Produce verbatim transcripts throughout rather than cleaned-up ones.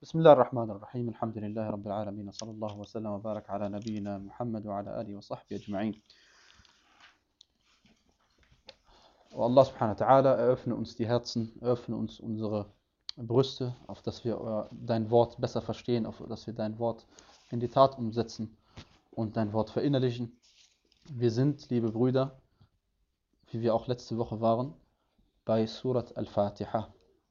بسم الله الرحمن الرحيم الحمد لله رب العالمين صلى الله وسلم وبارك على نبينا محمد وعلى آله وصحبه أجمعين. O Allah subhanahu wa ta'ala, eröffne uns die Herzen, eröffne uns unsere Brüste, auf dass wir dein Wort besser verstehen, auf dass wir dein Wort in die Tat umsetzen und dein Wort verinnerlichen. Wir sind, liebe Brüder, wie wir auch letzte Woche waren, bei Surat al-Fatiha.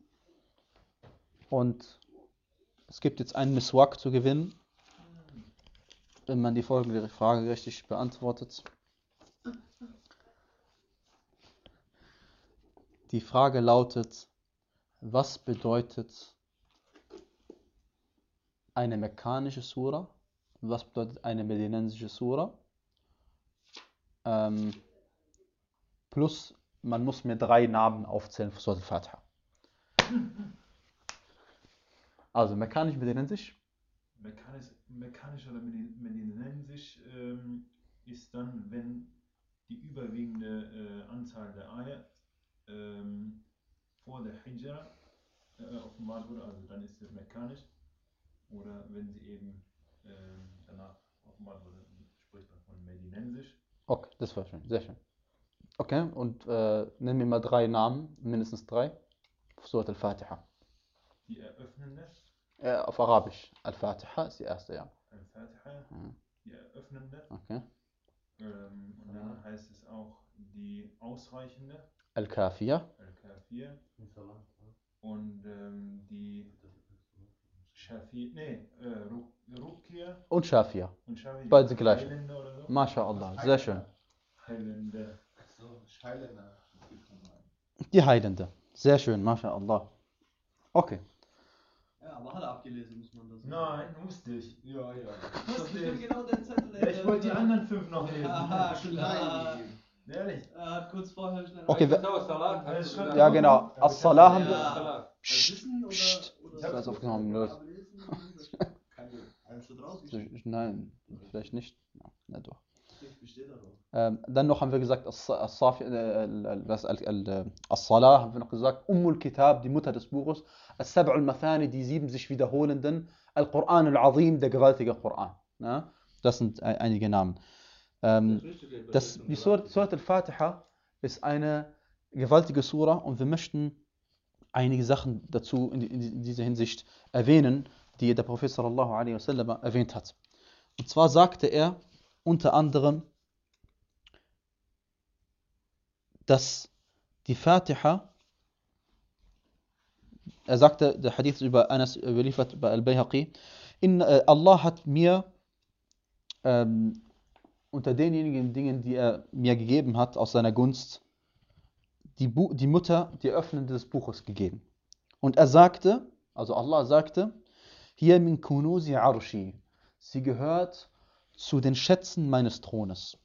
Und es gibt jetzt einen Miswak zu gewinnen, wenn man die folgende Frage richtig beantwortet. Die Frage lautet: Was bedeutet eine mekkanische Sura? Was bedeutet eine medinensische Sura? Ähm, plus, man muss mir drei Namen aufzählen für Surat al-Fatiha. Also mekkanisch, medinensisch? Mekanisch, mekanisch oder medinensisch ähm, ist dann, wenn die überwiegende äh, Anzahl der Eier ähm, vor der Hijra äh, offenbart wurde, also dann ist es mekanisch. Oder wenn sie eben ähm, danach offenbart wurde, spricht man von medinensisch. Okay, das war schön, sehr schön. Okay, und äh, nenn mir mal drei Namen, mindestens drei, für Surat al-Fatiha. Die eröffnende. Äh, auf Arabisch. Al-Fatiha ist die erste, ja. Al-Fatiha, Mhm. die eröffnende. Okay. Ähm, und dann heißt es auch die ausreichende. Al-Kafiyah. Al-Kafiyah. Und ähm, die Shafi, nee, äh, Rukia. Und Shafiyah. Und Shafi, Beide die gleichen. Heilende oder so. MashaAllah, sehr schön. Heilende. So, Heilende. Die Heilende. Sehr schön, MashaAllah. Okay. Ja, aber hat er abgelesen, muss man das sagen. Nein, musste ich. Ja, ja. Musste Ich hab ich. genau den Zettel. Ja, ich wollte die anderen fünf noch lesen. Aha, klar. Ehrlich. Er hat kurz vorher schnell. Okay, rein- wer- Ja, genau. As-Salah haben wir. Ja. Psst, Wissen oder, psst. oder Das war jetzt aufgenommen, los. ablesen? Keine Ahnung, schon draus. Nein, vielleicht nicht. Ja, na doch. Besteht da doch. Ähm, dann noch haben wir gesagt, As- As-Safi- äh, al- al- was- al- al- äh, As-Salah haben wir noch gesagt, Ummul Kitab, die Mutter des Buches, As-Sab' al-Mathani, die sieben sich wiederholenden, Al-Quran al-Azim, der gewaltige Koran. Ja? Das sind ein- einige Namen. Ähm, das, die Surat, Surat al-Fatiha ist eine gewaltige Sura und wir möchten einige Sachen dazu in, in, in dieser Hinsicht erwähnen, die der Prophet sallallahu alaihi wasallam erwähnt hat. Und zwar sagte er unter anderem, dass die Fatiha, er sagte, der Hadith über Anas überliefert bei Al-Bayhaqi, in, äh, Allah hat mir ähm, unter denjenigen Dingen, die er mir gegeben hat, aus seiner Gunst, die, Bu- die Mutter, die Öffnende des Buches gegeben. Und er sagte, also Allah sagte, hier min kunuzi arshi, sie gehört zu den Schätzen meines Thrones.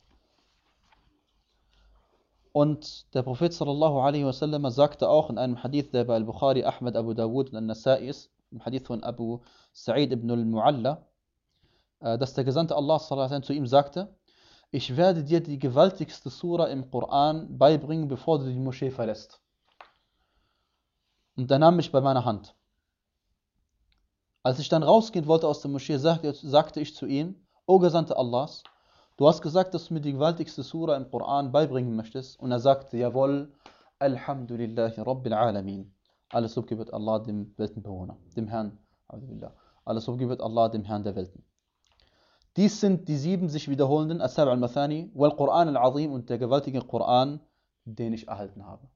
Und der Prophet sallallahu alaihi wasallam sagte auch in einem Hadith, der bei Al-Bukhari, Ahmad, Abu Dawud und An-Nasa'i ist, im Hadith von Abu Sa'id ibn al-Mu'alla, äh, dass der Gesandte Allah sallallahu alaihi wasallam zu ihm sagte, ich werde dir die gewaltigste Sura im Koran beibringen, bevor du die Moschee verlässt. Und er nahm mich bei meiner Hand. Als ich dann rausgehen wollte aus der Moschee, sagte, sagte ich zu ihm, O Gesandte Allahs, du hast gesagt, dass du mir die gewaltigste Sura im Koran beibringen möchtest. Und er sagte, jawohl, Alhamdulillahi Rabbil Alamin. Alles Lob gebührt Allah, dem Weltenbewohner, dem Herrn. Alles Lob gebührt Allah, dem Herrn der Welten. Dies sind die sieben sich wiederholenden As-Sab' al-Mathani wal Quran al-Azim und der gewaltige Koran, den ich erhalten habe.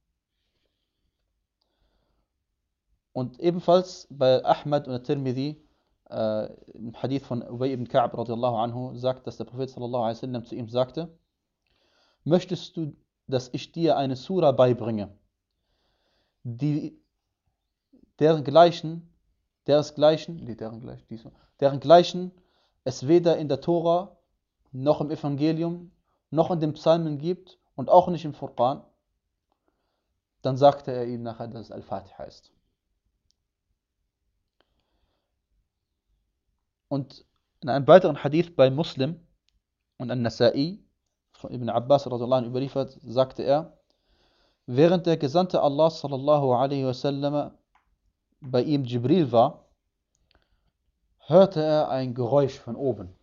Und ebenfalls bei Ahmad und Tirmidhi, äh, im Hadith von Ubay ibn Ka'b radiallahu anhu, sagt, dass der Prophet sallallahu alaihi wasallam zu ihm sagte, möchtest du, dass ich dir eine Sura beibringe, die deren gleichen, deresgleichen, nee, deren gleichen, die, deren gleichen es weder in der Tora, noch im Evangelium, noch in den Psalmen gibt und auch nicht im Furqan, dann sagte er ihm nachher, dass es Al-Fatiha ist. Und in einem weiteren Hadith bei Muslim und An-Nasa'i von Ibn Abbas radhiallahu anhu überliefert, sagte er, während der Gesandte Allah sallallahu alaihi wasallam bei ihm Jibril war, hörte er ein Geräusch von oben.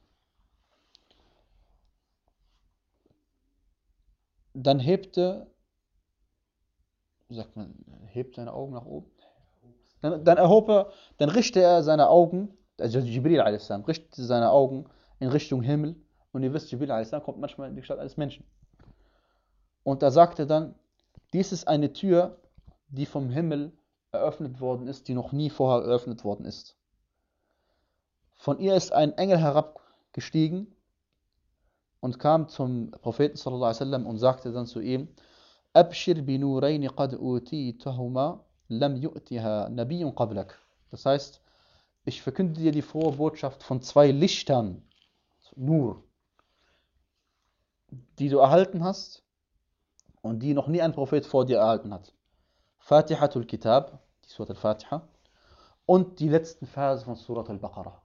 Dann hebte, wie sagt man, hebt seine Augen nach oben. Dann, dann erhob er, dann richtete er seine Augen, also Jibril a s. richtete seine Augen in Richtung Himmel. Und ihr wisst, Jibril a s. kommt manchmal in die Gestalt eines Menschen. Und er sagte dann, dies ist eine Tür, die vom Himmel eröffnet worden ist, die noch nie vorher eröffnet worden ist. Von ihr ist ein Engel herabgestiegen und kam zum Propheten sallallahu alaihi wasallam und sagte dann zu ihm, Abshir bi nurayn qad utitahuma lam yu'tiha nabiyyun qablak. Das heißt, ich verkünde dir die frohe Botschaft von zwei Lichtern, Nur, die du erhalten hast und die noch nie ein Prophet vor dir erhalten hat. Fatihatul Kitab, die Surat al-Fatiha, und die letzten Verse von Surat al-Baqarah.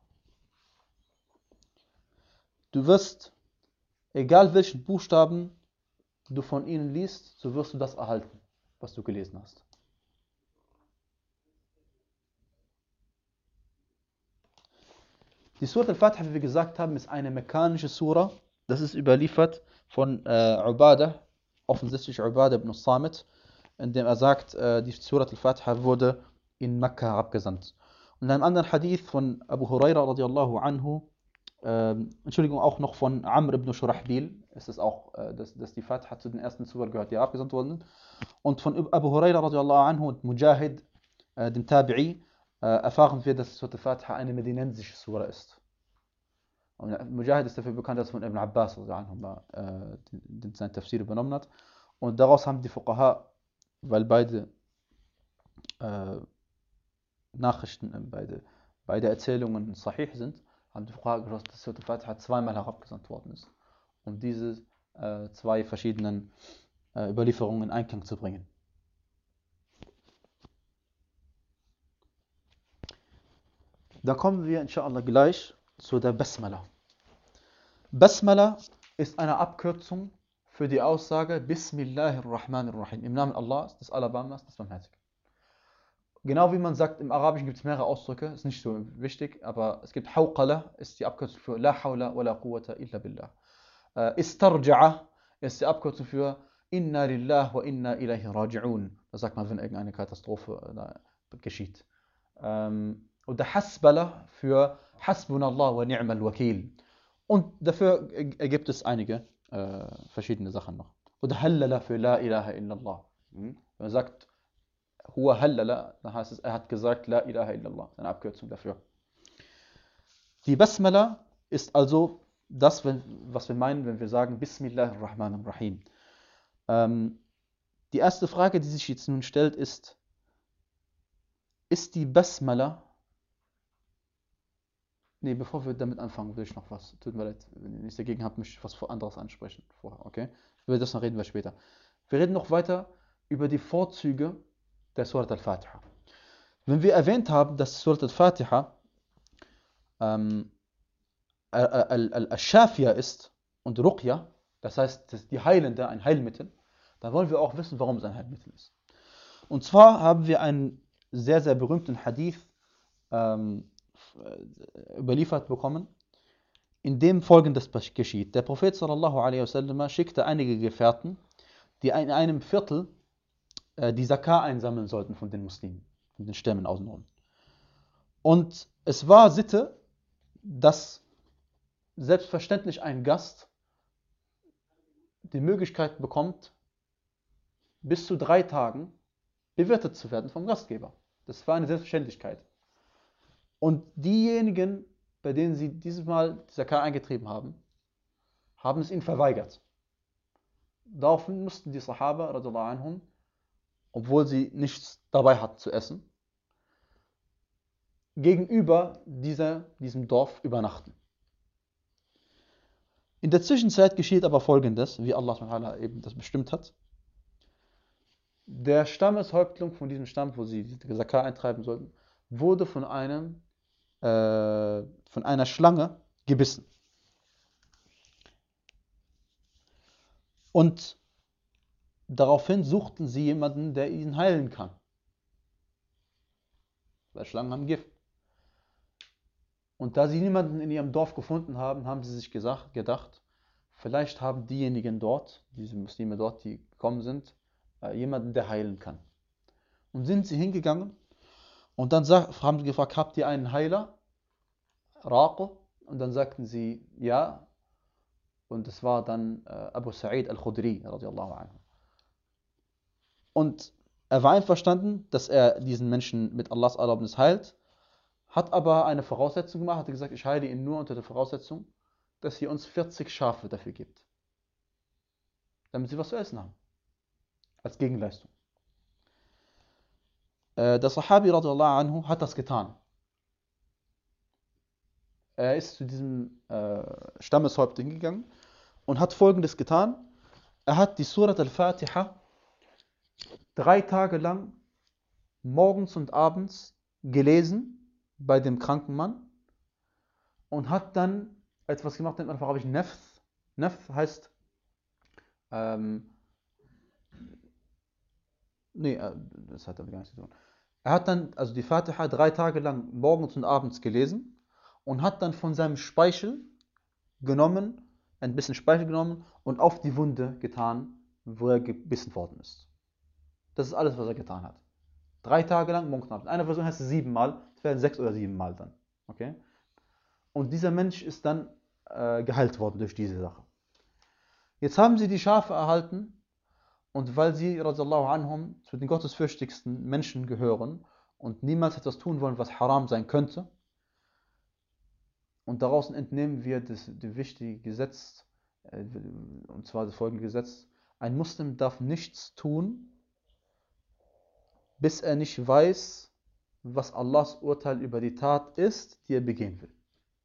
Du wirst, egal welchen Buchstaben du von ihnen liest, so wirst du das erhalten, was du gelesen hast. Die Surat al-Fatiha, wie wir gesagt haben, ist eine mekkanische Sura. Das ist überliefert von äh, Ubadah, offensichtlich Ubadah ibn Samit, indem er sagt, äh, die Surat al-Fatiha wurde in Mekka herabgesandt. Und in einem anderen Hadith von Abu Huraira radiallahu anhu, äh, Entschuldigung, auch noch von Amr ibn Shurahbil, ist es auch, äh, dass, dass die Fatiha zu den ersten Surah gehört, die herabgesandt wurden. Und von Abu Huraira radiallahu anhu und Mujahid, äh, dem Tabi'i, äh, erfahren wir, dass Surat al-Fatiha eine medinensische Surah ist. Und Mujahid ist dafür bekannt, dass von Ibn Abbas anhu, äh, den, sein Tafsir übernommen hat. Und daraus haben die Fuqaha, weil beide äh, Nachrichten, äh, beide, beide Erzählungen sahih sind, haben die Fuqaha geschlossen, dass Surat al-Fatiha zweimal herabgesandt worden ist, um diese äh, zwei verschiedenen äh, Überlieferungen in Einklang zu bringen. Da kommen wir inshallah gleich zu der Basmala. Basmala ist eine Abkürzung für die Aussage Bismillahirrahmanirrahim, im Namen Allahs, des Allerbarmers, des Barmherzigen. Genau wie man sagt, im Arabischen gibt es mehrere Ausdrücke, ist nicht so wichtig, aber es gibt Hawqala, ist die Abkürzung für La hawla wa la quwwata illa billah. Äh, Istarja'a ist die Abkürzung für Inna lillah wa inna ilayhi raji'un. Das sagt man, wenn irgendeine Katastrophe äh, geschieht. Ähm, Oder Hasbala für Hasbunallah wa ni'mal wakil. Und dafür gibt es einige äh, verschiedene Sachen noch. Oder Hallala für La ilaha illallah. Wenn man sagt, Huwa Hallala, dann heißt es, er hat gesagt La ilaha illallah. Eine Abkürzung dafür. Die Basmala ist also das, was wir meinen, wenn wir sagen Bismillahirrahmanirrahim. Ähm, die erste Frage, die sich jetzt nun stellt, ist, ist die Basmala Nee, bevor wir damit anfangen, will ich noch was. Tut mir leid, wenn ihr nichts dagegen habt, möchte ich was anderes ansprechen vorher, okay? Über das reden wir später. Wir reden noch weiter über die Vorzüge der Surat al-Fatiha. Wenn wir erwähnt haben, dass Surat al-Fatiha ähm, al-Shafia ist und Ruqya, das heißt, das ist die Heilende, ein Heilmittel, dann wollen wir auch wissen, warum es ein Heilmittel ist. Und zwar haben wir einen sehr, sehr berühmten Hadith ähm, überliefert bekommen, in dem Folgendes geschieht. Der Prophet sallallahu alaihi wasallam schickte einige Gefährten, die in einem Viertel äh, die Zakah einsammeln sollten von den Muslimen, von den Stämmen außenrum. Und es war Sitte, dass selbstverständlich ein Gast die Möglichkeit bekommt, bis zu drei Tagen bewirtet zu werden vom Gastgeber. Das war eine Selbstverständlichkeit. Und diejenigen, bei denen sie dieses Mal die Zakah eingetrieben haben, haben es ihnen verweigert. Daraufhin mussten die Sahaba, radiyallahu anhum, obwohl sie nichts dabei hatten zu essen, gegenüber dieser, diesem Dorf übernachten. In der Zwischenzeit geschieht aber Folgendes, wie Allah subhanahu wa ta'ala eben das bestimmt hat. Der Stammeshäuptling von diesem Stamm, wo sie die Zakah eintreiben sollten, wurde von einem äh, von einer Schlange gebissen. Und daraufhin suchten sie jemanden, der ihn heilen kann. Weil Schlangen haben Gift. Und da sie niemanden in ihrem Dorf gefunden haben, haben sie sich gesagt, gedacht, vielleicht haben diejenigen dort, diese Muslime dort, die gekommen sind, äh, jemanden, der heilen kann. Und sind sie hingegangen und dann sag, haben sie gefragt, habt ihr einen Heiler? Raqo? Und dann sagten sie, ja. Und es war dann äh, Abu Sa'id al-Khudri, radiallahu anhu. Und er war einverstanden, dass er diesen Menschen mit Allahs Erlaubnis heilt, hat aber eine Voraussetzung gemacht, hat gesagt, ich heile ihn nur unter der Voraussetzung, dass ihr uns vierzig Schafe dafür gibt. Damit sie was zu essen haben. Als Gegenleistung. Äh, der Sahabi radiallahu anhu hat das getan. Er ist zu diesem äh, Stammeshäuptling gegangen und hat Folgendes getan. Er hat die Surat al-Fatiha drei Tage lang morgens und abends gelesen bei dem kranken Mann und hat dann etwas gemacht, nennt man auf Arabisch Nafth. Nafth heißt ähm, nee, das hat damit gar nichts zu tun. Er hat dann also die Fatiha drei Tage lang morgens und abends gelesen und hat dann von seinem Speichel genommen, ein bisschen Speichel genommen und auf die Wunde getan, wo er gebissen worden ist. Das ist alles, was er getan hat. Drei Tage lang, morgens und abends. In einer Version heißt es siebenmal, es werden sechs oder siebenmal dann. Okay? Und dieser Mensch ist dann äh, geheilt worden durch diese Sache. Jetzt haben sie die Schafe erhalten und weil sie, radiallahu anhum, zu den gottesfürchtigsten Menschen gehören und niemals etwas tun wollen, was haram sein könnte, und daraus entnehmen wir das, das wichtige Gesetz, äh, und zwar das folgende Gesetz: Ein Muslim darf nichts tun, bis er nicht weiß, was Allahs Urteil über die Tat ist, die er begehen will.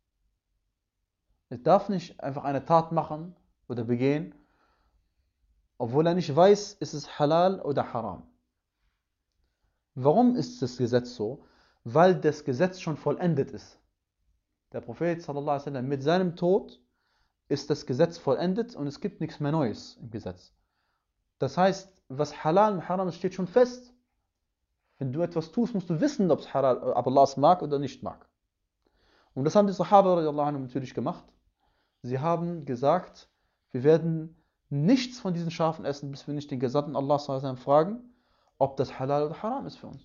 Er darf nicht einfach eine Tat machen oder begehen, obwohl er nicht weiß, ist es halal oder haram. Warum ist das Gesetz so? Weil das Gesetz schon vollendet ist. Der Prophet sallallahu alaihi wasallam, mit seinem Tod ist das Gesetz vollendet und es gibt nichts mehr Neues im Gesetz. Das heißt, was halal und haram ist, steht schon fest. Wenn du etwas tust, musst du wissen, ob es halal, ob Allah es mag oder nicht mag. Und das haben die Sahaba radiallahu anhum natürlich gemacht. Sie haben gesagt, wir werden nichts von diesen Schafen essen, bis wir nicht den Gesandten Allah sallallahu alaihi wasallam fragen, ob das halal oder haram ist für uns.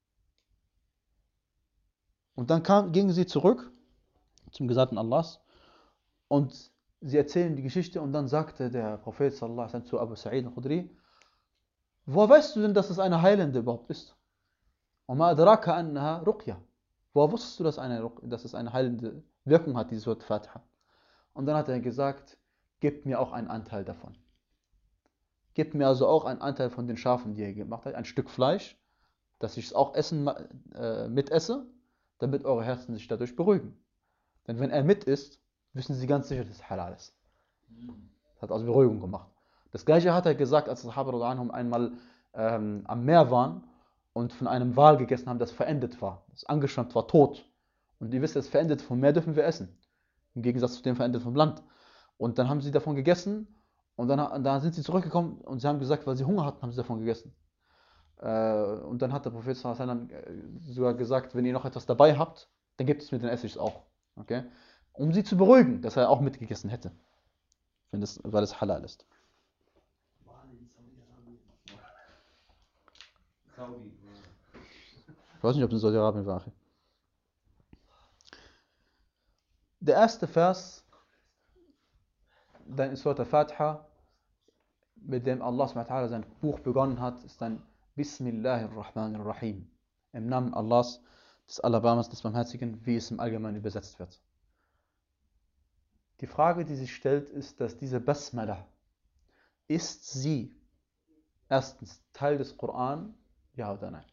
Und dann kam, gingen sie zurück zum Gesandten Allahs und sie erzählen die Geschichte und dann sagte der Prophet sallallahu alaihi wasallam zu Abu Sa'id al-Khudri: Woher weißt du denn, dass es eine Heilende überhaupt ist? وَمَا أَدْرَاكَ أَنَّهَا رُقْيَةٌ. Woher wusstest du, dass, eine, dass es eine heilende Wirkung hat, dieses Wort Fatiha? Und dann hat er gesagt: Gebt mir auch einen Anteil davon. Gebt mir also auch einen Anteil von den Schafen, die ihr gemacht habt, ein Stück Fleisch, dass ich es auch essen, äh, mitesse, damit eure Herzen sich dadurch beruhigen. Denn wenn er mit isst, wissen sie ganz sicher, dass es halal ist. Das hat also Beruhigung gemacht. Das gleiche hat er gesagt, als die Sahaba einmal ähm, am Meer waren und von einem Wal gegessen haben, das verendet war. Das angeschwemmt war, tot. Und ihr wisst, das verendet vom Meer dürfen wir essen. Im Gegensatz zu dem verendet vom Land. Und dann haben sie davon gegessen und dann, dann sind sie zurückgekommen und sie haben gesagt, weil sie Hunger hatten, haben sie davon gegessen. Äh, und dann hat der Prophet sallallahu alaihi wasallam sogar gesagt, wenn ihr noch etwas dabei habt, dann gebt es mir, dann esse ich es auch. Okay? Um sie zu beruhigen, dass er auch mitgegessen hätte. Wenn das, weil es halal ist. Ich weiß nicht, ob es in Saudi-Arabien war. Der erste Vers, dann in Surat al-Fatiha, mit dem Allah subhanahu wa ta'ala sein Buch begonnen hat, ist dann Bismillahirrahmanirrahim. Im Namen Allahs, des Alabamas, des Barmherzigen, wie es im Allgemeinen übersetzt wird. Die Frage, die sich stellt, ist, dass diese Basmala, ist sie erstens Teil des Koran, ja oder nein?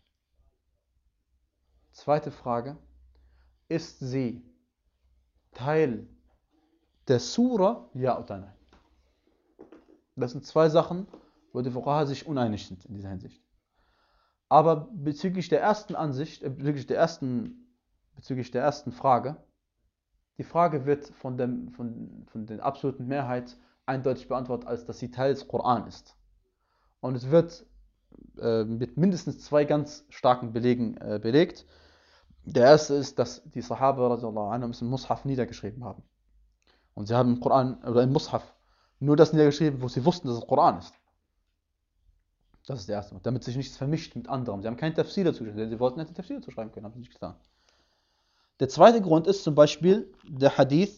Zweite Frage, ist sie Teil der Sura, ja oder nein? Das sind zwei Sachen, wo die Fuqaha sich uneinig sind in dieser Hinsicht. Aber bezüglich der ersten Ansicht, äh, bezüglich der ersten, bezüglich der ersten Frage, die Frage wird von, dem, von, von der absoluten Mehrheit eindeutig beantwortet, als dass sie Teil des Koran ist. Und es wird äh, mit mindestens zwei ganz starken Belegen äh, belegt. Der erste ist, dass die Sahaba radiallahu anhum es im Mushaf niedergeschrieben haben. Und sie haben im Koran oder im Mushaf nur das niedergeschrieben, wo sie wussten, dass es Koran ist. Das ist der erste. Damit sich nichts vermischt mit anderem. Sie haben keinen Tafsir dazu geschrieben, denn sie wollten nicht den Tafsir dazu schreiben können, haben sie nicht getan. Der zweite Grund ist zum Beispiel der Hadith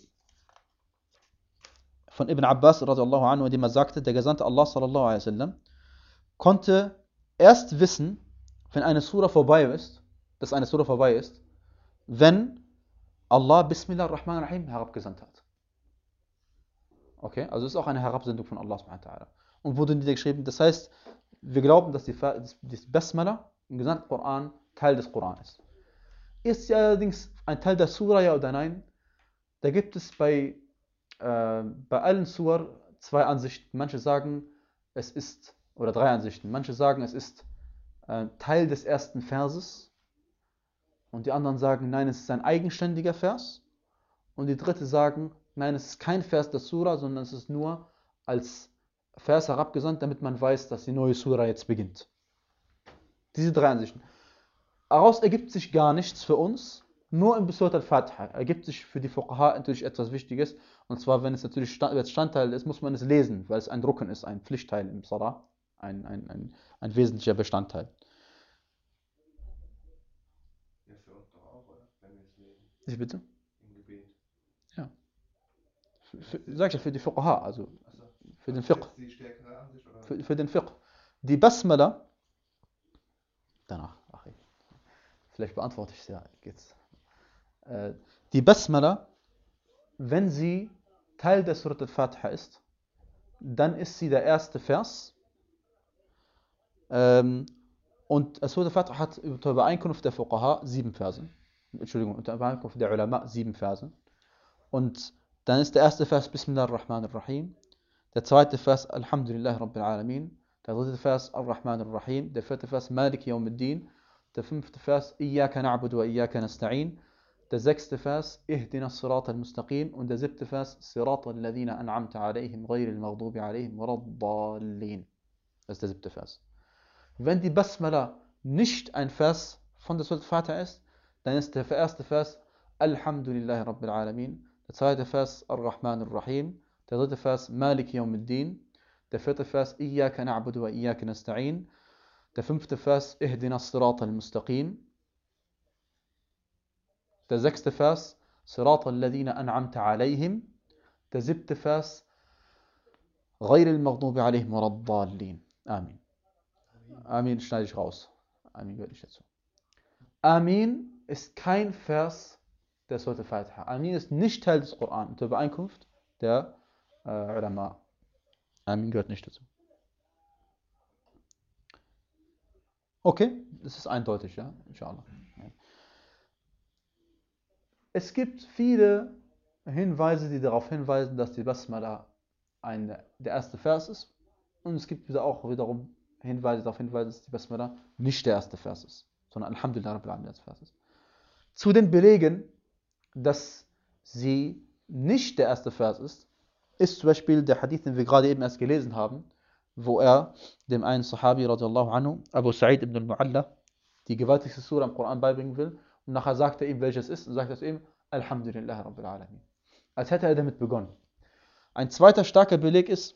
von Ibn Abbas radiallahu anhu, in dem er sagte, der Gesandte Allah sallallahu alaihi wasallam konnte erst wissen, wenn eine Sura vorbei ist, dass eine Sura vorbei ist, wenn Allah Bismillah ar-Rahman ar-Rahim herabgesandt hat. Okay, also ist auch eine Herabsendung von Allah subhanahu wa ta'ala. Und wurde niedergeschrieben, das heißt, wir glauben, dass die, dass die Basmala im gesamten Koran Teil des Koran ist. Ist sie allerdings ein Teil der Sura, ja oder nein? Da gibt es bei, äh, bei allen Surah zwei Ansichten. Manche sagen, es ist, oder drei Ansichten. Manche sagen, es ist äh, Teil des ersten Verses. Und die anderen sagen, nein, es ist ein eigenständiger Vers. Und die dritte sagen, nein, es ist kein Vers der Sura, sondern es ist nur als Vers herabgesandt, damit man weiß, dass die neue Sura jetzt beginnt. Diese drei Ansichten. Daraus ergibt sich gar nichts für uns, nur im Surat al-Fatiha ergibt sich für die Fuqaha natürlich etwas Wichtiges. Und zwar, wenn es natürlich Bestandteil ist, muss man es lesen, weil es ein Rukn ist, ein Pflichtteil im Salah, ein, ein, ein, ein wesentlicher Bestandteil. Ja, für uns doch auch, oder? Wenn wir es lesen. Ich bitte? Im Gebet. Ja. Für, für, sag ich ja, für die Fuqaha, also Achso. für den Das ist Fiqh. jetzt die stärkere Ansicht, oder? Für, für den Fiqh. Die Basmala, danach, ach, vielleicht beantworte ich es ja jetzt. Äh, die Basmala, wenn sie Teil der Surat al-Fatiha ist, dann ist sie der erste Vers. Ähm, und Surat al-Fatiha hat unter Übereinkunft der Fuqaha sieben Verse. Entschuldigung, unter Übereinkunft der Ulama sieben Verse. Und dann ist der erste Vers Bismillah ar-Rahman ar-Rahim. Der zweite Vers Alhamdulillah Rabbil Alamin. Der dritte Vers Ar-Rahman ar-Rahim. Der vierte Vers Malik Yawmiddin. Der fünfte Vers Iyyaka na'budu wa iyyaka nasta'in. Der sechste Vers Ihdina as-Sirata al-Mustaqim. Und der siebte Vers Sirata alladhina an'amta alayhim ghayri al-Maghdubi alayhim waladdallin. Das ist der siebte Vers. Wenn die Basmala nicht ein Vers von der Surat al-Fatiha ist, dann ist der erste Vers Alhamdulillah Rabbil Alamin. Der zweite Vers Ar-Rahman ar-Rahim. Der dritte Vers Malik Yawmiddin. Der vierte Vers Iyyaka na'budu wa iyyaka nasta'in. Der fünfte Vers Ihdina as-Sirata al-Mustaqim. Der sechste Vers Sirata alladhina an'amta alayhim. Der siebte Vers Ghayri al-Maghdubi alayhim waladdallin. Amin. Amin schneide ich raus. Amin gehört nicht dazu. Amin ist kein Vers der Surat al-Fatiha. Amin ist nicht Teil des Koran unter Übereinkunft der äh, Ulama. Amin gehört nicht dazu. Okay, das ist eindeutig, ja, inshallah. Es gibt viele Hinweise, die darauf hinweisen, dass die Basmala ein, der erste Vers ist. Und es gibt wieder auch wiederum Hinweise, die darauf hinweisen, dass die Basmala nicht der erste Vers ist, sondern Alhamdulillah Rabbil Alamin der erste Vers ist. Zu den Belegen, dass sie nicht der erste Vers ist, ist zum Beispiel der Hadith, den wir gerade eben erst gelesen haben, wo er dem einen Sahabi radiallahu anhu, Abu Sa'id ibn al-Mu'alla, die gewaltigste Sura im Koran beibringen will. Und nachher sagt er ihm, welches ist, und sagt er zu ihm, Alhamdulillah Rabbil Alamin. Als hätte er damit begonnen. Ein zweiter starker Beleg ist,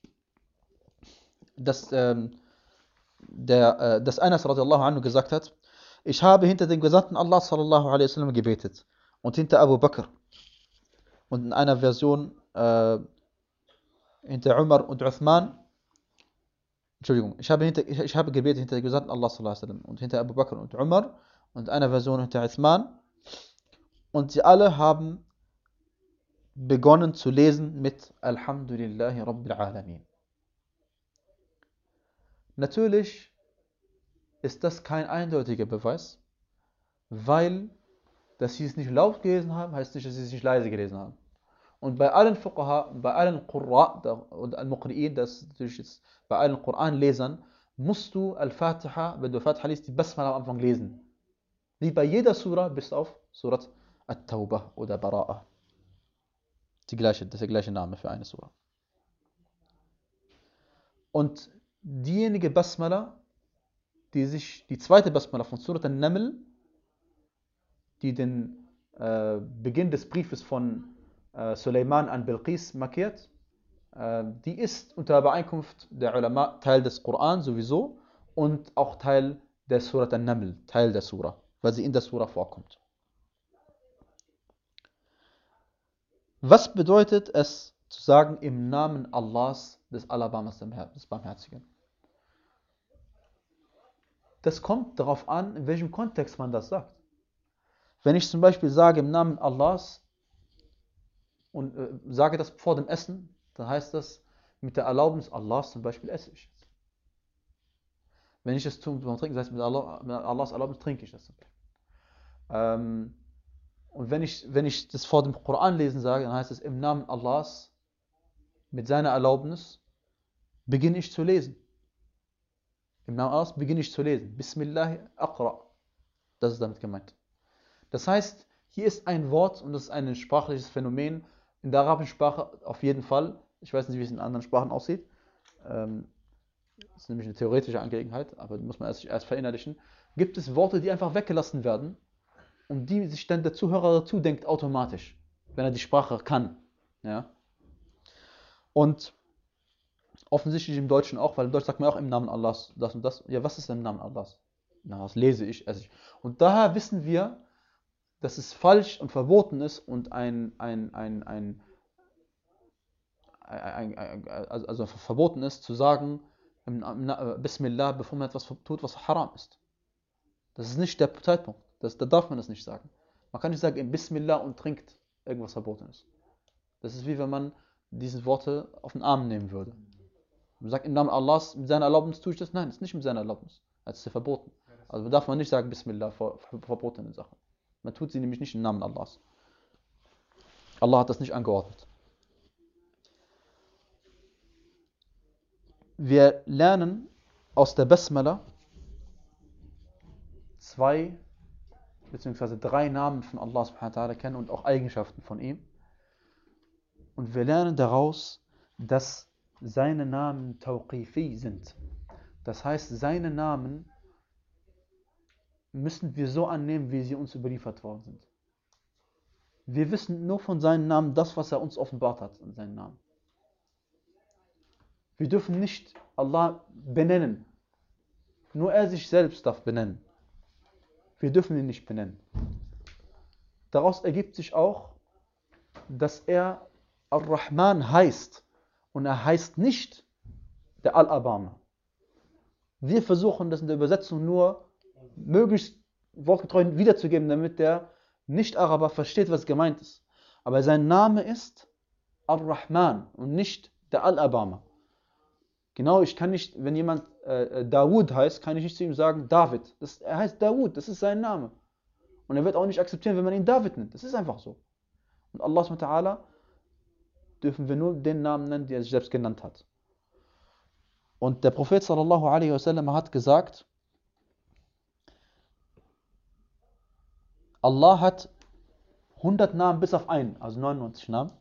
dass, ähm, der, äh, dass Anas radiallahu anhu gesagt hat, ich habe hinter dem Gesandten Allah sallallahu alaihi wasallam gebetet und hinter Abu Bakr. Und in einer Version äh, hinter Umar und Uthman. Entschuldigung, ich habe, hinter, ich, ich habe gebetet hinter dem Gesandten Allah sallallahu alaihi wasallam und hinter Abu Bakr und Umar und einer Version hinter Uthman. Und sie alle haben begonnen zu lesen mit Alhamdulillahi Rabbil Alamin. Natürlich ist das kein eindeutiger Beweis, weil, dass sie es nicht laut gelesen haben, heißt nicht, dass sie es nicht leise gelesen haben. Und bei allen Fuqaha, bei allen Qurra und Al-Muqri'in, das natürlich jetzt bei allen Koranlesern, musst du Al-Fatiha, wenn du Al-Fatiha liest, die Basmala am Anfang lesen. Wie bei jeder Surah, bis auf Surat At-Tawbah oder Bara'a. Die gleiche, das ist der gleiche Name für eine Surah. Und diejenige Basmala, die sich, die zweite Basmala von Surat An-Naml, die den äh, Beginn des Briefes von äh, Suleiman an Bilqis markiert. Äh, die ist unter Übereinkunft der Ulama Teil des Koran sowieso und auch Teil der Surat An-Naml, Teil der Surah, weil sie in der Surah vorkommt. Was bedeutet es zu sagen im Namen Allahs, des Allerbarmers, des Barmherzigen? Das kommt darauf an, in welchem Kontext man das sagt. Wenn ich zum Beispiel sage im Namen Allahs und äh, sage das vor dem Essen, dann heißt das mit der Erlaubnis Allahs zum Beispiel esse ich es. Wenn ich es zum Trinken, das heißt mit, Allah, mit Allahs Erlaubnis trinke ich das. Ähm, und wenn ich, wenn ich das vor dem Koran lesen sage, dann heißt es im Namen Allahs, mit seiner Erlaubnis, beginne ich zu lesen. Im Namen Allahs beginne ich zu lesen. Bismillah aqra. Das ist damit gemeint. Das heißt, hier ist ein Wort und das ist ein sprachliches Phänomen. In der arabischen Sprache auf jeden Fall. Ich weiß nicht, wie es in anderen Sprachen aussieht. Ähm, das ist nämlich eine theoretische Angelegenheit, aber die muss man erst, erst verinnerlichen. Gibt es Worte, die einfach weggelassen werden und die sich dann der Zuhörer dazu denkt automatisch, wenn er die Sprache kann. Ja? Und offensichtlich im Deutschen auch, weil im Deutschen sagt man auch im Namen Allahs das und das. Ja, was ist im Namen Allahs? Na, das lese ich, esse ich. Und daher wissen wir, dass es falsch und verboten ist und ein, ein, ein, ein, ein, ein also verboten ist, zu sagen Bismillah, bevor man etwas tut, was haram ist. Das ist nicht der Zeitpunkt. Das, da darf man das nicht sagen. Man kann nicht sagen Bismillah und trinkt irgendwas Verbotenes. Das ist wie wenn man diese Worte auf den Arm nehmen würde. Man sagt im Namen Allahs, mit seiner Erlaubnis tue ich das. Nein, das ist nicht mit seiner Erlaubnis. Das ist ja verboten. Also darf man nicht sagen Bismillah vor verbotenen Sachen. Man tut sie nämlich nicht im Namen Allahs. Allah hat das nicht angeordnet. Wir lernen aus der Basmala zwei bzw. drei Namen von Allah subhanahu wa ta'ala kennen und auch Eigenschaften von ihm. Und wir lernen daraus, dass seine Namen Tawqifi sind. Das heißt, seine Namen müssen wir so annehmen, wie sie uns überliefert worden sind. Wir wissen nur von seinen Namen das, was er uns offenbart hat, in seinen Namen. Wir dürfen nicht Allah benennen. Nur er sich selbst darf benennen. Wir dürfen ihn nicht benennen. Daraus ergibt sich auch, dass er Ar-Rahman heißt. Und er heißt nicht der Al-Abama. Wir versuchen das in der Übersetzung nur möglichst wortgetreu wiederzugeben, damit der Nicht-Araber versteht, was gemeint ist. Aber sein Name ist Ar-Rahman und nicht der Al-Abama. Genau, ich kann nicht, wenn jemand äh, Dawud heißt, kann ich nicht zu ihm sagen David. Das, er heißt Dawud, das ist sein Name. Und er wird auch nicht akzeptieren, wenn man ihn David nennt. Das ist einfach so. Und Allah subhanahu wa ta'ala dürfen wir nur den Namen nennen, den er sich selbst genannt hat. Und der Prophet sallallahu alaihi wasallam hat gesagt, Allah hat hundert Namen bis auf einen, also neunundneunzig Namen.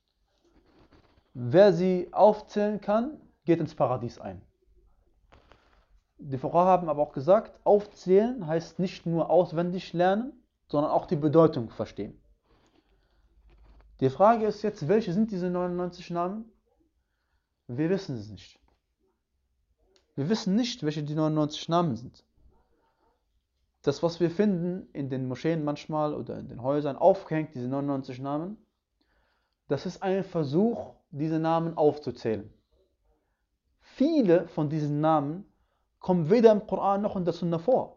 Wer sie aufzählen kann, geht ins Paradies ein. Die Fuqaha haben aber auch gesagt, aufzählen heißt nicht nur auswendig lernen, sondern auch die Bedeutung verstehen. Die Frage ist jetzt, welche sind diese neunundneunzig Namen? Wir wissen es nicht. Wir wissen nicht, welche die neunundneunzig Namen sind. Das, was wir finden in den Moscheen manchmal oder in den Häusern aufgehängt, diese neunundneunzig Namen, das ist ein Versuch, diese Namen aufzuzählen. Viele von diesen Namen kommen weder im Koran noch in der Sunna vor.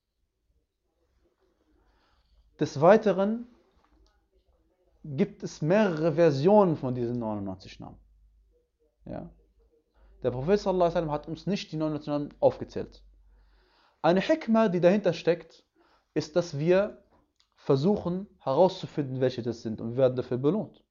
Des Weiteren gibt es mehrere Versionen von diesen neunundneunzig Namen. Ja. Der Prophet sallallahu alaihi wasallam hat uns nicht die neunundneunzig Namen aufgezählt. Eine Hikmah, die dahinter steckt, ist, dass wir versuchen herauszufinden, welche das sind, und wir werden dafür belohnt.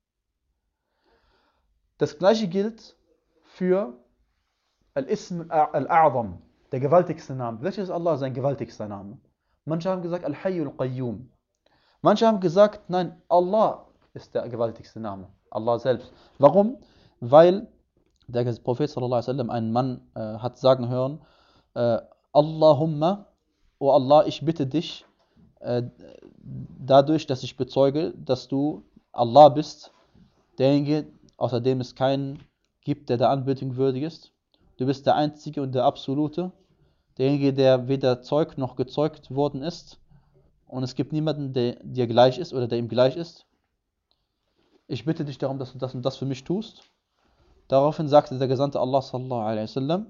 Das gleiche gilt für Al-Ism Al-A'zam, der gewaltigste Name. Welches ist Allah sein gewaltigster Name? Manche haben gesagt Al-Hayyul Qayyum. Manche haben gesagt, nein, Allah ist der gewaltigste Name. Allah selbst. Warum? Weil der Prophet sallallahu alaihi wasallam einen Mann äh, hat sagen hören, äh, Allahumma, O Allah, ich bitte dich, äh, dadurch, dass ich bezeuge, dass du Allah bist, derjenige, außer dem es keinen gibt, der der Anbetung würdig ist. Du bist der Einzige und der Absolute, derjenige, der weder zeugt noch gezeugt worden ist. Und es gibt niemanden, der dir gleich ist oder der ihm gleich ist. Ich bitte dich darum, dass du das und das für mich tust. Daraufhin sagte der Gesandte Allah sallallahu alaihi wasallam: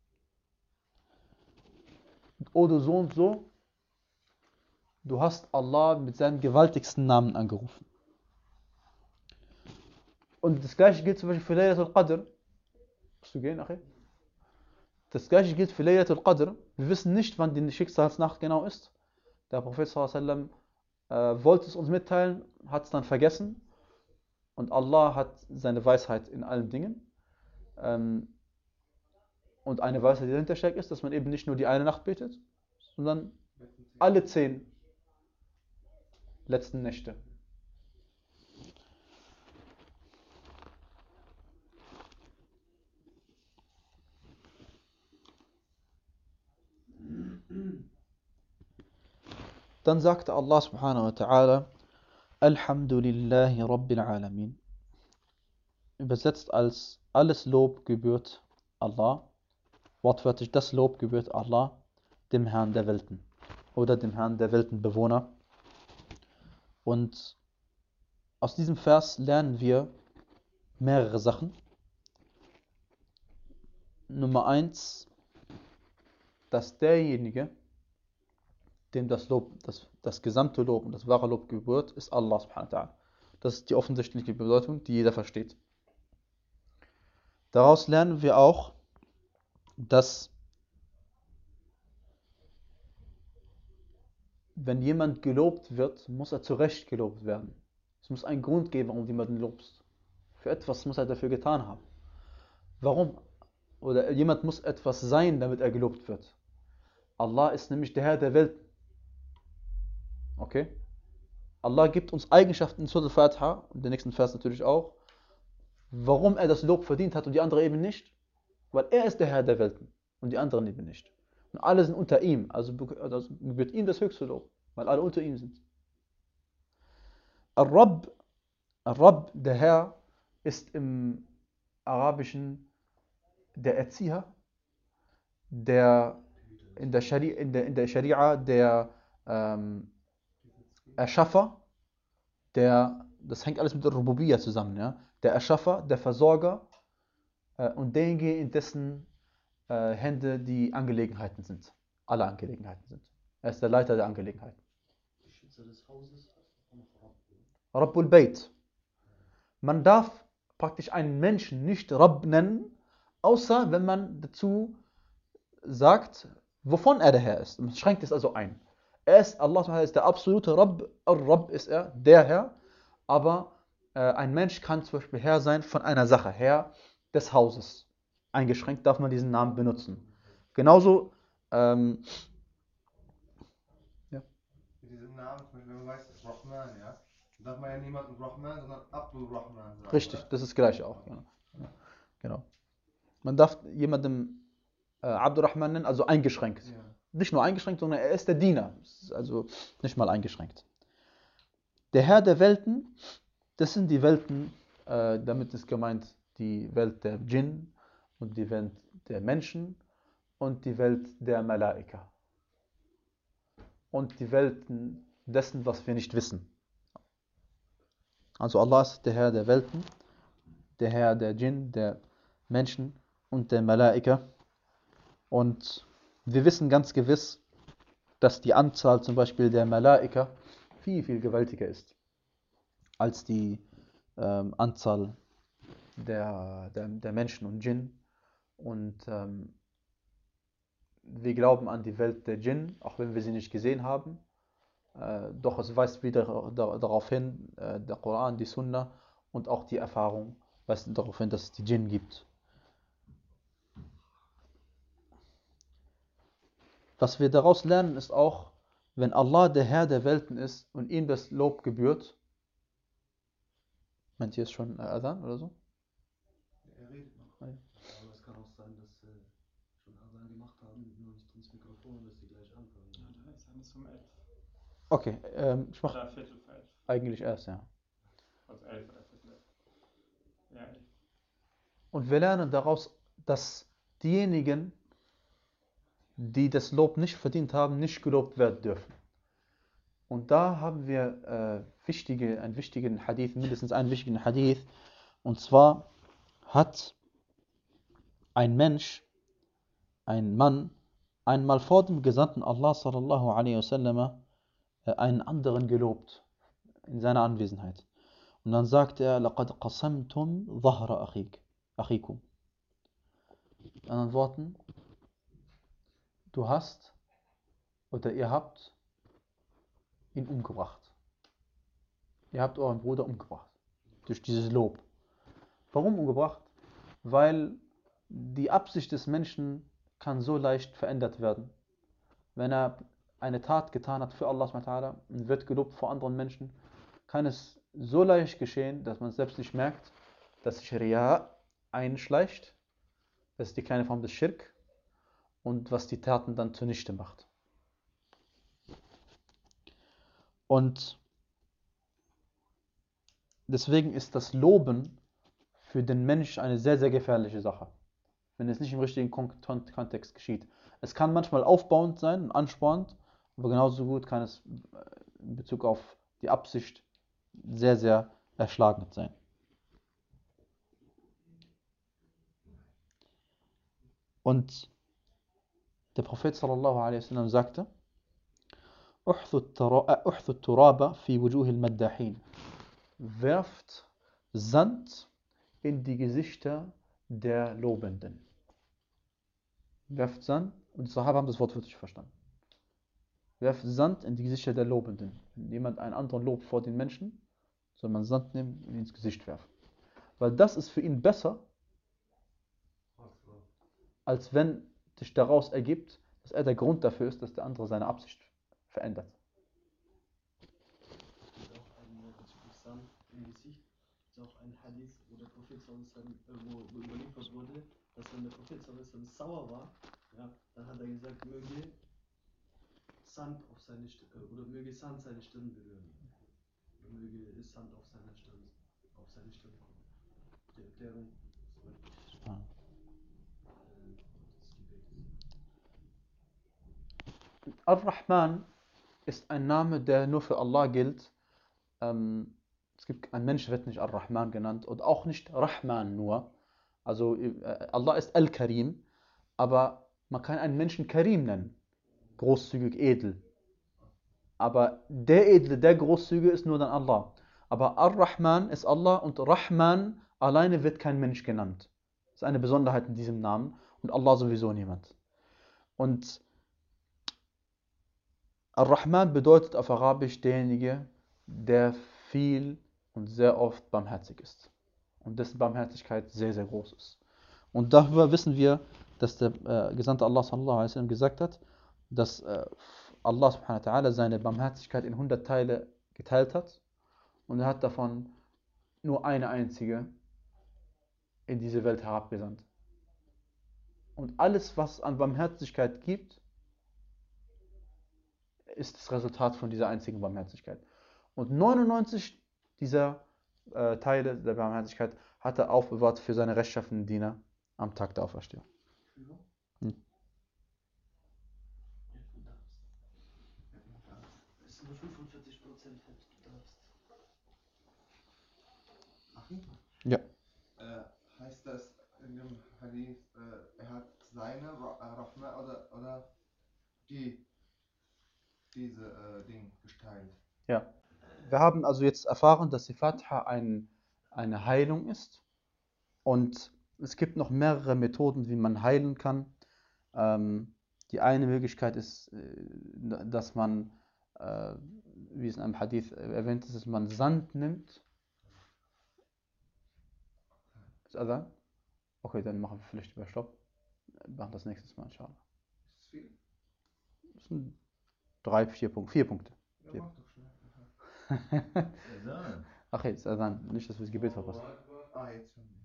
O du so und so, du hast Allah mit seinem gewaltigsten Namen angerufen. Und das gleiche gilt zum Beispiel für Laylatul Qadr. Musst du gehen, Achim? Das gleiche gilt für Laylatul Qadr. Wir wissen nicht, wann die Schicksalsnacht genau ist. Der Prophet sallallahu alaihi wasallam äh, wollte es uns mitteilen, hat es dann vergessen. Und Allah hat seine Weisheit in allen Dingen. Ähm, und eine Weisheit, die dahinter steckt, ist, dass man eben nicht nur die eine Nacht betet, sondern alle zehn letzten Nächte. Dann sagte Allah subhanahu wa ta'ala: Alhamdulillahi Rabbil Alamin. Übersetzt als alles Lob gebührt Allah. Wortwörtlich, das Lob gebührt Allah, dem Herrn der Welten. Oder dem Herrn der Weltenbewohner. Und aus diesem Vers lernen wir mehrere Sachen. Nummer eins, dass derjenige, dem das Lob, das, das gesamte Lob und das wahre Lob gebührt, ist Allah subhanahu wa ta'ala. Das ist die offensichtliche Bedeutung, die jeder versteht. Daraus lernen wir auch, dass wenn jemand gelobt wird, muss er zu Recht gelobt werden. Es muss einen Grund geben, warum du jemanden lobst. Für etwas muss er dafür getan haben. Warum? Oder jemand muss etwas sein, damit er gelobt wird. Allah ist nämlich der Herr der Welt. Okay? Allah gibt uns Eigenschaften in Surah Al-Fatiha, und den nächsten Vers natürlich auch, warum er das Lob verdient hat und die anderen eben nicht. Weil er ist der Herr der Welten und die anderen eben nicht. Und alle sind unter ihm, also gebührt ihm das höchste Lob, weil alle unter ihm sind. Ar-Rabb, Ar-Rabb, der Herr, ist im Arabischen der Erzieher, der in der Scharia, in der, in der, Scharia der ähm, Erschaffer, der, das hängt alles mit der Rububiyya zusammen, ja? Der Erschaffer, der Versorger äh, und derjenige, in dessen äh, Hände die Angelegenheiten sind. Alle Angelegenheiten sind. Er ist der Leiter der Angelegenheiten. Beschützer des Hauses. Rabbul Bayt. Man darf praktisch einen Menschen nicht Rabb nennen, außer wenn man dazu sagt, wovon er der Herr ist. Man schränkt es also ein. Er ist, Allah ist der absolute Rabb, Ar-Rabb ist er, der Herr, aber äh, ein Mensch kann zum Beispiel Herr sein von einer Sache, Herr des Hauses. Eingeschränkt darf man diesen Namen benutzen. Genauso, ähm, ja. Mit diesem Namen, zum Beispiel, wenn man weiß, es ist Rahman, ja, dann darf man ja niemanden Rahman, sondern Abdul Rahman sagen. Richtig, oder? das ist das Gleiche auch. Genau. Genau. Man darf jemandem äh, Abdurrahman nennen, also eingeschränkt. Ja. Nicht nur eingeschränkt, sondern er ist der Diener. Also nicht mal eingeschränkt. Der Herr der Welten, das sind die Welten, äh, damit ist gemeint die Welt der Djinn und die Welt der Menschen und die Welt der Malaika. Und die Welten dessen, was wir nicht wissen. Also Allah ist der Herr der Welten, der Herr der Djinn, der Menschen und der Malaika. Und wir wissen ganz gewiss, dass die Anzahl zum Beispiel der Malaika viel, viel gewaltiger ist als die ähm, Anzahl der, der, der Menschen und Djinn. Und ähm, wir glauben an die Welt der Djinn, auch wenn wir sie nicht gesehen haben. Äh, doch es weist wieder da, darauf hin, äh, der Koran, die Sunna und auch die Erfahrung weist darauf hin, dass es die Djinn gibt. Was wir daraus lernen, ist auch, wenn Allah der Herr der Welten ist und ihm das Lob gebührt, meint ihr es schon äh, Adhan oder so? Er redet noch. Ja. Aber es kann auch sein, dass äh, schon Adhan gemacht haben, nur nicht ins Mikrofon, dass sie gleich anfangen. Ja, da ist eines um elf. Okay, ähm, ich mache Drei Viertel falsch. eigentlich erst, ja. Also elf oder Viertel. Ja, elf. Und wir lernen daraus, dass diejenigen, die das Lob nicht verdient haben, nicht gelobt werden dürfen. Und da haben wir äh, wichtige, einen wichtigen Hadith, mindestens einen wichtigen Hadith. Und zwar hat ein Mensch, ein Mann, einmal vor dem Gesandten Allah sallallahu alaihi wasallam äh, einen anderen gelobt in seiner Anwesenheit. Und dann sagte er: "Laqad qasamtum dhahra akhik, akhikum." In anderen Worten, du hast oder ihr habt ihn umgebracht. Ihr habt euren Bruder umgebracht. Durch dieses Lob. Warum umgebracht? Weil die Absicht des Menschen kann so leicht verändert werden. Wenn er eine Tat getan hat für Allah subhanahu wa ta'ala und wird gelobt vor anderen Menschen, kann es so leicht geschehen, dass man selbst nicht merkt, dass sich Riya einschleicht. Das ist die kleine Form des Schirk und was die Taten dann zunichte macht. Und deswegen ist das Loben für den Mensch eine sehr, sehr gefährliche Sache, wenn es nicht im richtigen Kontext geschieht. Es kann manchmal aufbauend sein und anspornend, aber genauso gut kann es in Bezug auf die Absicht sehr, sehr erschlagend sein. Und der Prophet sallallahu alaihi wasallam sagte: "Uhthu turaba fi wujuhil maddahin." Werft Sand in die Gesichter der Lobenden. Werft Sand, und die Sahaba haben das wortwörtlich verstanden. Werft Sand in die Gesichter der Lobenden. Wenn jemand einen anderen lobt vor den Menschen, soll man Sand nehmen und ihn ins Gesicht werfen. Weil das ist für ihn besser, als wenn sich daraus ergibt, dass er der Grund dafür ist, dass der andere seine Absicht verändert. Auch ein bezüglich Sand im Gesicht ist auch ein Hadith, wo der Prophet sallallahu alaihi wasallam, wo, wo überliefert wurde, dass wenn der Prophet sallallahu alaihi wasallam sauer war, ja, dann hat er gesagt, möge Sand auf seine Stirn, oder möge Sand seine Stirn berühren. Oder möge Sand auf seine Stirn, auf seine Stirn kommen. Die Erklärung ist wirklich Ah. äh, des Gebets. Ar-Rahman ist ein Name, der nur für Allah gilt. Ähm, es gibt, ein Mensch wird nicht Ar-Rahman genannt und auch nicht Rahman nur. Also äh, Allah ist Al-Karim, aber man kann einen Menschen Karim nennen. Großzügig, edel. Aber der Edle, der Großzügige ist nur dann Allah. Aber Ar-Rahman ist Allah und Rahman alleine wird kein Mensch genannt. Das ist eine Besonderheit in diesem Namen und Allah sowieso niemand. Und Ar-Rahman bedeutet auf Arabisch derjenige, der viel und sehr oft barmherzig ist. Und dessen Barmherzigkeit sehr, sehr groß ist. Und darüber wissen wir, dass der äh, Gesandte Allah sallallahu alaihi wasallam gesagt hat, dass äh, Allah subhanahu wa ta'ala seine Barmherzigkeit in hundert Teile geteilt hat und er hat davon nur eine einzige in diese Welt herabgesandt. Und alles, was es an Barmherzigkeit gibt, ist das Resultat von dieser einzigen Barmherzigkeit. Und neunundneunzig dieser äh, Teile der Barmherzigkeit hat er aufbewahrt für seine rechtschaffenen Diener am Tag der Auferstehung. Hm. Es ist nur fünfundvierzig Prozent Fett, du darfst. Achim? Ja. Äh, heißt das in dem Hadith, äh, er hat seine Ra- äh, Rahma oder, oder die, diese äh, Ding geteilt? Ja. Wir haben also jetzt erfahren, dass die Fatiha ein, eine Heilung ist und es gibt noch mehrere Methoden, wie man heilen kann. Ähm, die eine Möglichkeit ist, äh, dass man, äh, wie es in einem Hadith erwähnt ist, dass man Sand nimmt. Ist Adhan? Okay, dann machen wir vielleicht über Stopp. Wir machen das nächstes Mal, inshallah. Ist es viel? Das sind drei, vier Punkte. Vier Punkte. Ja, Vier. mach doch schnell. Adhan. Ach, jetzt Adhan. Nicht, dass wir das Gebet verpassen. Ah, jetzt schon.